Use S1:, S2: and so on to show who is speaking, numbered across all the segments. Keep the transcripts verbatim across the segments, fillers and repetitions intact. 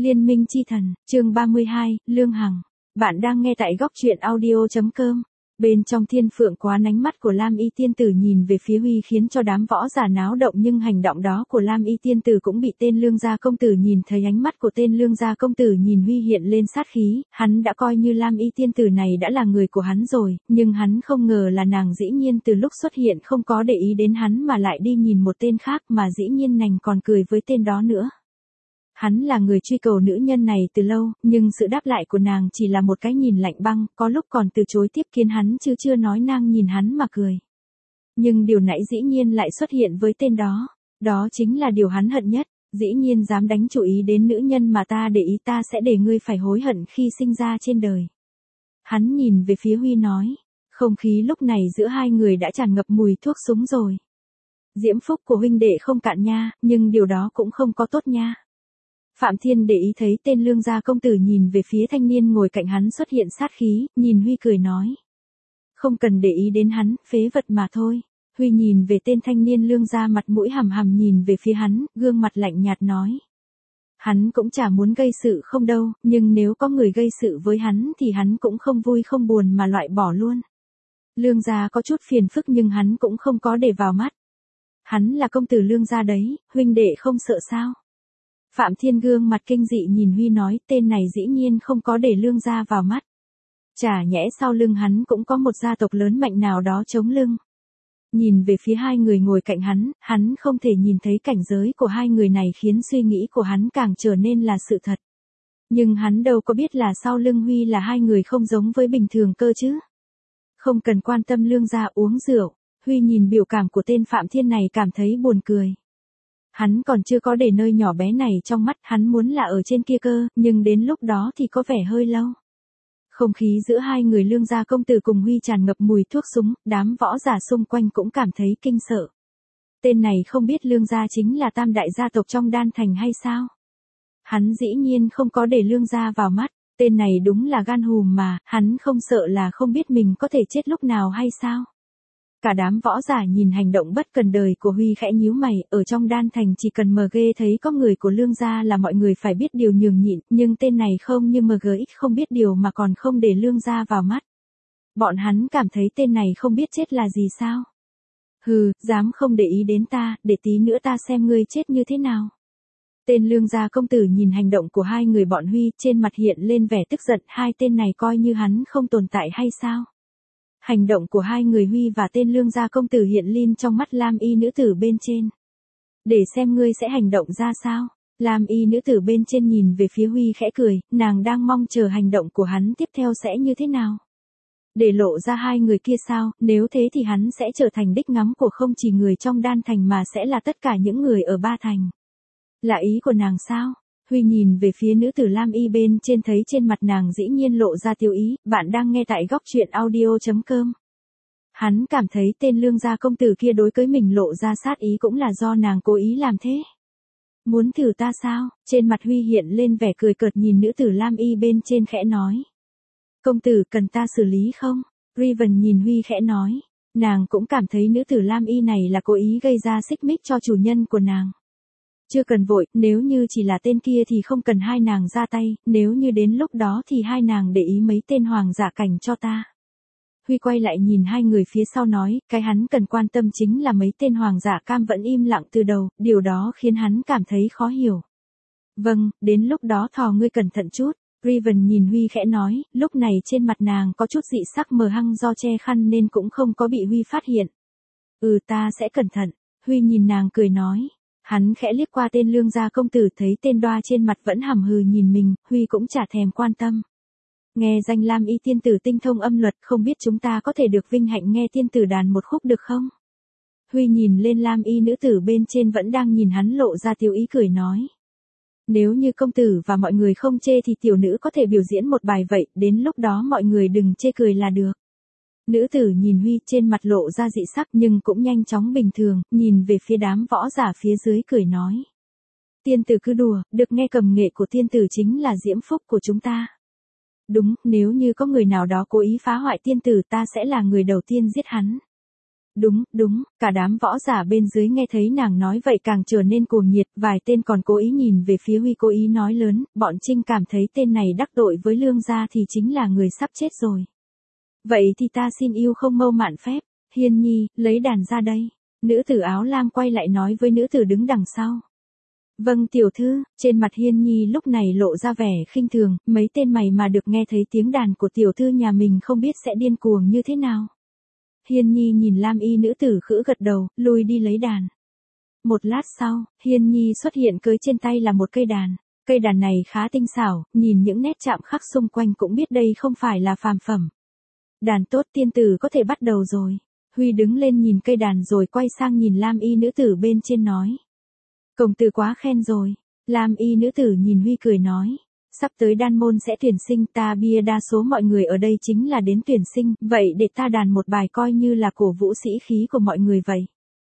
S1: Liên minh chi thần, chương ba mươi hai, Lương Hằng. Bạn đang nghe tại góc truyện audio chấm com. Bên trong thiên phượng quán, ánh mắt của Lam Y tiên tử nhìn về phía Huy khiến cho đám võ giả náo động, nhưng hành động đó của Lam Y tiên tử cũng bị tên Lương gia công tử nhìn thấy. Ánh mắt của tên Lương gia công tử nhìn Huy hiện lên sát khí, hắn đã coi như Lam Y tiên tử này đã là người của hắn rồi, nhưng hắn không ngờ là nàng dĩ nhiên từ lúc xuất hiện không có để ý đến hắn mà lại đi nhìn một tên khác, mà dĩ nhiên nàng còn cười với tên đó nữa. Hắn là người truy cầu nữ nhân này từ lâu, nhưng sự đáp lại của nàng chỉ là một cái nhìn lạnh băng, có lúc còn từ chối tiếp kiến hắn chứ chưa nói nàng nhìn hắn mà cười. Nhưng điều nãy dĩ nhiên lại xuất hiện với tên đó, đó chính là điều hắn hận nhất, dĩ nhiên dám đánh chủ ý đến nữ nhân mà ta để ý, ta sẽ để ngươi phải hối hận khi sinh ra trên đời. Hắn nhìn về phía Huy nói, không khí lúc này giữa hai người đã tràn ngập mùi thuốc súng rồi. Diễm phúc của huynh đệ không cạn nha, nhưng điều đó cũng không có tốt nha. Phạm Thiên để ý thấy tên Lương gia công tử nhìn về phía thanh niên ngồi cạnh hắn xuất hiện sát khí, nhìn Huy cười nói. Không cần để ý đến hắn, phế vật mà thôi. Huy nhìn về tên thanh niên Lương gia, mặt mũi hằm hằm nhìn về phía hắn, gương mặt lạnh nhạt nói. Hắn cũng chả muốn gây sự không đâu, nhưng nếu có người gây sự với hắn thì hắn cũng không vui không buồn mà loại bỏ luôn. Lương gia có chút phiền phức nhưng hắn cũng không có để vào mắt. Hắn là công tử Lương gia đấy, huynh đệ không sợ sao? Phạm Thiên gương mặt kinh dị nhìn Huy nói, tên này dĩ nhiên không có để Lương gia vào mắt. Chả nhẽ sau lưng hắn cũng có một gia tộc lớn mạnh nào đó chống lưng. Nhìn về phía hai người ngồi cạnh hắn, hắn không thể nhìn thấy cảnh giới của hai người này khiến suy nghĩ của hắn càng trở nên là sự thật. Nhưng hắn đâu có biết là sau lưng Huy là hai người không giống với bình thường cơ chứ. Không cần quan tâm Lương gia uống rượu, Huy nhìn biểu cảm của tên Phạm Thiên này cảm thấy buồn cười. Hắn còn chưa có để nơi nhỏ bé này trong mắt, hắn muốn là ở trên kia cơ, nhưng đến lúc đó thì có vẻ hơi lâu. Không khí giữa hai người Lương gia công tử cùng Huy tràn ngập mùi thuốc súng, đám võ giả xung quanh cũng cảm thấy kinh sợ. Tên này không biết Lương gia chính là tam đại gia tộc trong Đan Thành hay sao? Hắn dĩ nhiên không có để Lương gia vào mắt, tên này đúng là gan hùm mà, hắn không sợ là không biết mình có thể chết lúc nào hay sao? Cả đám võ giả nhìn hành động bất cần đời của Huy khẽ nhíu mày, ở trong Đan Thành chỉ cần em giê thấy có người của Lương gia là mọi người phải biết điều nhường nhịn, nhưng tên này không như em giê ích không biết điều mà còn không để Lương gia vào mắt. Bọn hắn cảm thấy tên này không biết chết là gì sao? Hừ, dám không để ý đến ta, để tí nữa ta xem ngươi chết như thế nào. Tên Lương gia công tử nhìn hành động của hai người bọn Huy, trên mặt hiện lên vẻ tức giận, hai tên này coi như hắn không tồn tại hay sao? Hành động của hai người Huy và tên Lương gia công tử hiện lên trong mắt Lam Y nữ tử bên trên. Để xem ngươi sẽ hành động ra sao. Lam Y nữ tử bên trên nhìn về phía Huy khẽ cười, nàng đang mong chờ hành động của hắn tiếp theo sẽ như thế nào. Để lộ ra hai người kia sao, nếu thế thì hắn sẽ trở thành đích ngắm của không chỉ người trong Đan Thành mà sẽ là tất cả những người ở Ba Thành. Là ý của nàng sao? Huy nhìn về phía nữ tử Lam Y bên trên, thấy trên mặt nàng dĩ nhiên lộ ra tiêu ý. Bạn đang nghe tại góc truyện audio chấm com. Hắn cảm thấy tên Lương gia công tử kia đối với mình lộ ra sát ý cũng là do nàng cố ý làm thế. Muốn thử ta sao? Trên mặt Huy hiện lên vẻ cười cợt nhìn nữ tử Lam Y bên trên khẽ nói. Công tử cần ta xử lý không? Riven nhìn Huy khẽ nói. Nàng cũng cảm thấy nữ tử Lam Y này là cố ý gây ra xích mích cho chủ nhân của nàng. Chưa cần vội, nếu như chỉ là tên kia thì không cần hai nàng ra tay, nếu như đến lúc đó thì hai nàng để ý mấy tên hoàng giả cảnh cho ta. Huy quay lại nhìn hai người phía sau nói, cái hắn cần quan tâm chính là mấy tên hoàng giả cam vẫn im lặng từ đầu, điều đó khiến hắn cảm thấy khó hiểu. Vâng, đến lúc đó thò ngươi cẩn thận chút. Riven nhìn Huy khẽ nói, lúc này trên mặt nàng có chút dị sắc mờ hăng do che khăn nên cũng không có bị Huy phát hiện. Ừ, ta sẽ cẩn thận. Huy nhìn nàng cười nói. Hắn khẽ liếc qua tên Lương gia công tử, thấy tên đoa trên mặt vẫn hầm hừ nhìn mình, Huy cũng chả thèm quan tâm. Nghe danh Lam Y tiên tử tinh thông âm luật, không biết chúng ta có thể được vinh hạnh nghe tiên tử đàn một khúc được không? Huy nhìn lên Lam Y nữ tử bên trên vẫn đang nhìn hắn lộ ra tiêu ý cười nói. Nếu như công tử và mọi người không chê thì tiểu nữ có thể biểu diễn một bài vậy, đến lúc đó mọi người đừng chê cười là được. Nữ tử nhìn Huy, trên mặt lộ ra dị sắc nhưng cũng nhanh chóng bình thường, nhìn về phía đám võ giả phía dưới cười nói. Tiên tử cứ đùa, được nghe cầm nghệ của tiên tử chính là diễm phúc của chúng ta. Đúng, nếu như có người nào đó cố ý phá hoại tiên tử ta sẽ là người đầu tiên giết hắn. Đúng, đúng, cả đám võ giả bên dưới nghe thấy nàng nói vậy càng trở nên cuồng nhiệt, vài tên còn cố ý nhìn về phía Huy cố ý nói lớn, bọn Trinh cảm thấy tên này đắc tội với Lương gia thì chính là người sắp chết rồi. Vậy thì ta xin yêu không mâu mạn phép, Hiên Nhi, lấy đàn ra đây. Nữ tử áo lam quay lại nói với nữ tử đứng đằng sau. Vâng tiểu thư, trên mặt Hiên Nhi lúc này lộ ra vẻ khinh thường, mấy tên mày mà được nghe thấy tiếng đàn của tiểu thư nhà mình không biết sẽ điên cuồng như thế nào. Hiên Nhi nhìn lam y nữ tử khẽ gật đầu, lui đi lấy đàn. Một lát sau, Hiên Nhi xuất hiện cưới trên tay là một cây đàn. Cây đàn này khá tinh xảo, nhìn những nét chạm khắc xung quanh cũng biết đây không phải là phàm phẩm. Đàn tốt tiên tử có thể bắt đầu rồi. Huy đứng lên nhìn cây đàn rồi quay sang nhìn lam y nữ tử bên trên nói. Công tử quá khen rồi. Lam y nữ tử nhìn Huy cười nói. Sắp tới đan môn sẽ tuyển sinh, ta bia đa số mọi người ở đây chính là đến tuyển sinh, vậy để ta đàn một bài coi như là cổ vũ sĩ khí của mọi người vậy.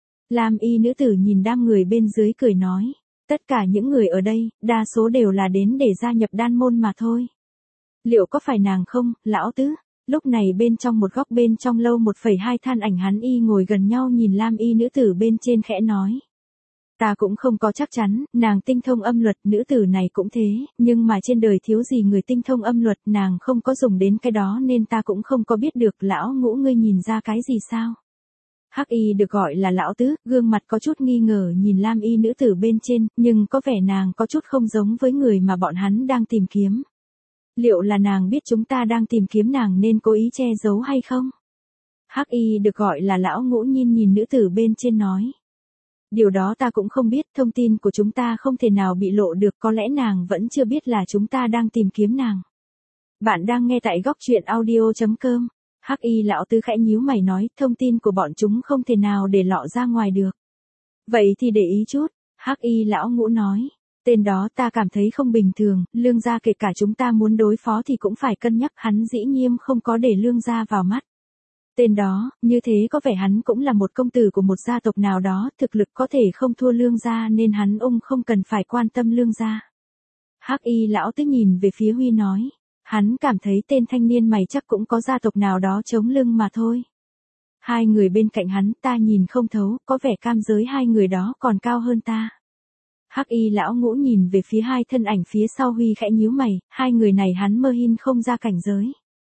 S1: Lam y nữ tử nhìn đám người bên dưới cười nói. Tất cả những người ở đây, đa số đều là đến để gia nhập đan môn mà thôi. Liệu có phải nàng không, lão tứ? Lúc này bên trong một góc bên trong lâu một phẩy hai than ảnh hắn y ngồi gần nhau nhìn lam y nữ tử bên trên khẽ nói. Ta cũng không có chắc chắn, nàng tinh thông âm luật, nữ tử này cũng thế, nhưng mà trên đời thiếu gì người tinh thông âm luật, nàng không có dùng đến cái đó nên ta cũng không có biết được. Lão Ngũ ngươi nhìn ra cái gì sao? Hắc y được gọi là lão tứ, gương mặt có chút nghi ngờ nhìn lam y nữ tử bên trên, nhưng có vẻ nàng có chút không giống với người mà bọn hắn đang tìm kiếm. Liệu là nàng biết chúng ta đang tìm kiếm nàng nên cố ý che giấu hay không? Hắc y được gọi là lão Ngũ nhìn nhìn nữ tử bên trên nói. Điều đó ta cũng không biết, thông tin của chúng ta không thể nào bị lộ được, có lẽ nàng vẫn chưa biết là chúng ta đang tìm kiếm nàng. Bạn đang nghe tại góc truyện audio chấm com. Hắc y lão tứ khẽ nhíu mày nói, thông tin của bọn chúng không thể nào để lọ ra ngoài được. Vậy thì để ý chút, Hắc y lão Ngũ nói. Tên đó ta cảm thấy không bình thường, Lương gia kể cả chúng ta muốn đối phó thì cũng phải cân nhắc, hắn dĩ nhiên không có để Lương gia vào mắt. Tên đó, như thế có vẻ hắn cũng là một công tử của một gia tộc nào đó, thực lực có thể không thua Lương gia nên hắn ung không cần phải quan tâm Lương gia. Hắc y lão tứ nhìn về phía Huy nói, hắn cảm thấy tên thanh niên mày chắc cũng có gia tộc nào đó chống lưng mà thôi. Hai người bên cạnh hắn ta nhìn không thấu, có vẻ cam giới hai người đó còn cao hơn ta. Hắc y lão Ngũ nhìn về phía hai thân ảnh phía sau Huy khẽ nhíu mày, hai người này hắn mơ hin không ra cảnh giới.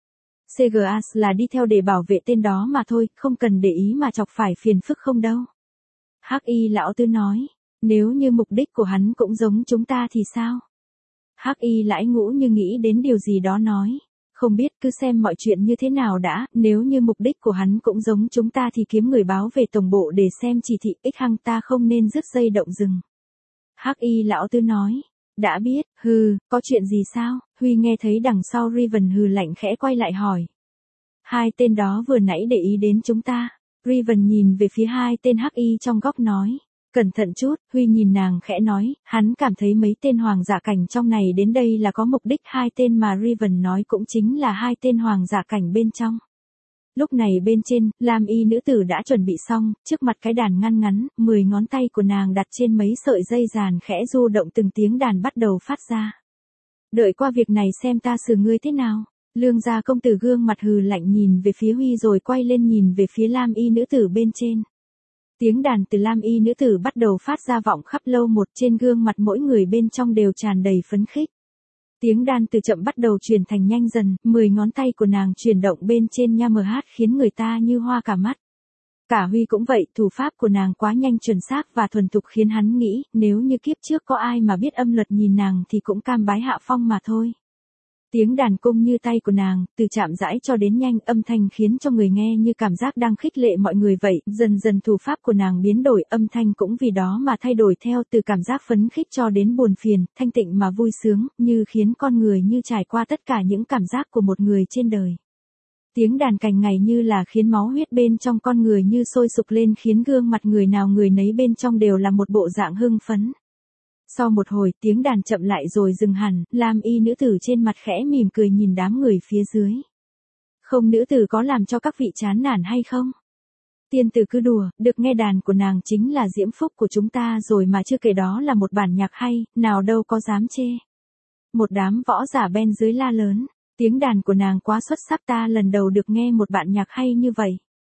S1: xê giê a là đi theo để bảo vệ tên đó mà thôi, không cần để ý mà chọc phải phiền phức không đâu. Hắc y lão tứ nói, nếu như mục đích của hắn cũng giống chúng ta thì sao? Hắc y lão Ngũ như nghĩ đến điều gì đó nói, không biết cứ xem mọi chuyện như thế nào đã, nếu như mục đích của hắn cũng giống chúng ta thì kiếm người báo về tổng bộ để xem chỉ thị ích hăng ta không nên dứt dây động rừng. Hắc y lão tứ nói, đã biết, hừ, có chuyện gì sao? Huy nghe thấy đằng sau Riven hừ lạnh khẽ quay lại hỏi. Hai tên đó vừa nãy để ý đến chúng ta. Riven nhìn về phía hai tên hắc y trong góc nói. Cẩn thận chút, Huy nhìn nàng khẽ nói, hắn cảm thấy mấy tên hoàng giả cảnh trong này đến đây là có mục đích. Hai tên mà Riven nói cũng chính là hai tên hoàng giả cảnh bên trong. Lúc này bên trên, lam y nữ tử đã chuẩn bị xong, trước mặt cái đàn ngăn ngắn, mười ngón tay của nàng đặt trên mấy sợi dây giàn khẽ du động từng tiếng đàn bắt đầu phát ra. Đợi qua việc này xem ta xử ngươi thế nào. Lương gia công tử gương mặt hừ lạnh nhìn về phía Huy rồi quay lên nhìn về phía lam y nữ tử bên trên. Tiếng đàn từ lam y nữ tử bắt đầu phát ra vọng khắp lâu một, trên gương mặt mỗi người bên trong đều tràn đầy phấn khích. Tiếng đàn từ chậm bắt đầu chuyển thành nhanh dần, mười ngón tay của nàng chuyển động bên trên nha mờ hát khiến người ta như hoa cả mắt. Cả Huy cũng vậy, thủ pháp của nàng quá nhanh chuẩn xác và thuần thục khiến hắn nghĩ, nếu như kiếp trước có ai mà biết âm luật nhìn nàng thì cũng cam bái hạ phong mà thôi. Tiếng đàn cung như tay của nàng, từ chạm rãi cho đến nhanh, âm thanh khiến cho người nghe như cảm giác đang khích lệ mọi người vậy, dần dần thủ pháp của nàng biến đổi, âm thanh cũng vì đó mà thay đổi theo, từ cảm giác phấn khích cho đến buồn phiền, thanh tịnh mà vui sướng, như khiến con người như trải qua tất cả những cảm giác của một người trên đời. Tiếng đàn cành ngày như là khiến máu huyết bên trong con người như sôi sục lên, khiến gương mặt người nào người nấy bên trong đều là một bộ dạng hưng phấn. Sau một hồi, tiếng đàn chậm lại rồi dừng hẳn, lam y nữ tử trên mặt khẽ mỉm cười nhìn đám người phía dưới. Không, nữ tử có làm cho các vị chán nản hay không? Tiên tử cứ đùa, được nghe đàn của nàng chính là diễm phúc của chúng ta rồi mà, chưa kể đó là một bản nhạc hay, nào đâu có dám chê. Một đám võ giả bên dưới la lớn, tiếng đàn của nàng quá xuất sắc, ta lần đầu được nghe một bản nhạc hay như vậy.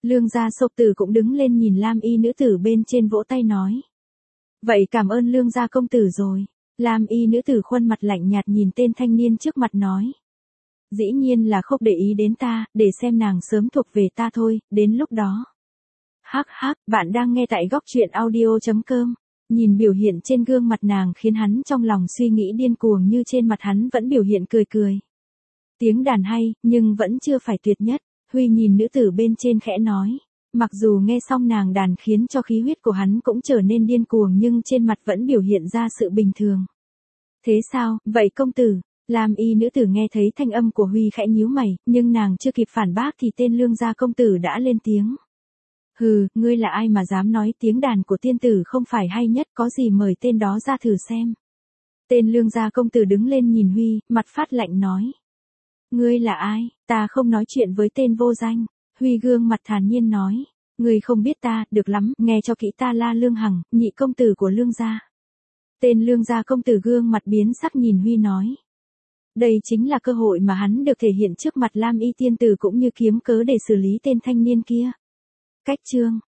S1: Lương gia Sộc Tử cũng đứng lên nhìn Lam y nữ tử bên trên vỗ tay nói. Vậy cảm ơn Lương gia công tử rồi. Lam y nữ tử khuôn mặt lạnh nhạt nhìn tên thanh niên trước mặt nói. Dĩ nhiên là không để ý đến ta, để xem nàng sớm thuộc về ta thôi, đến lúc đó. Hắc hắc, bạn đang nghe tại góc truyện audio chấm com. Nhìn biểu hiện trên gương mặt nàng khiến hắn trong lòng suy nghĩ điên cuồng như trên mặt hắn vẫn biểu hiện cười cười. Tiếng đàn hay, nhưng vẫn chưa phải tuyệt nhất. Huy nhìn nữ tử bên trên khẽ nói. Mặc dù nghe xong nàng đàn khiến cho khí huyết của hắn cũng trở nên điên cuồng nhưng trên mặt vẫn biểu hiện ra sự bình thường. Thế sao, vậy công tử? Lam y nữ tử nghe thấy thanh âm của Huy khẽ nhíu mày, nhưng nàng chưa kịp phản bác thì tên Lương gia công tử đã lên tiếng. Hừ, ngươi là ai mà dám nói tiếng đàn của tiên tử không phải hay nhất, có gì mời tên đó ra thử xem. Tên Lương gia công tử đứng lên nhìn Huy, mặt phát lạnh nói. Ngươi là ai, ta không nói chuyện với tên vô danh. Huy gương mặt thản nhiên nói. Ngươi không biết ta, được lắm, nghe cho kỹ, ta là Lương Hằng, nhị công tử của Lương gia. Tên Lương gia công tử gương mặt biến sắc nhìn Huy nói. Đây chính là cơ hội mà hắn được thể hiện trước mặt Lam y tiên tử cũng như kiếm cớ để xử lý tên thanh niên kia. Cách chương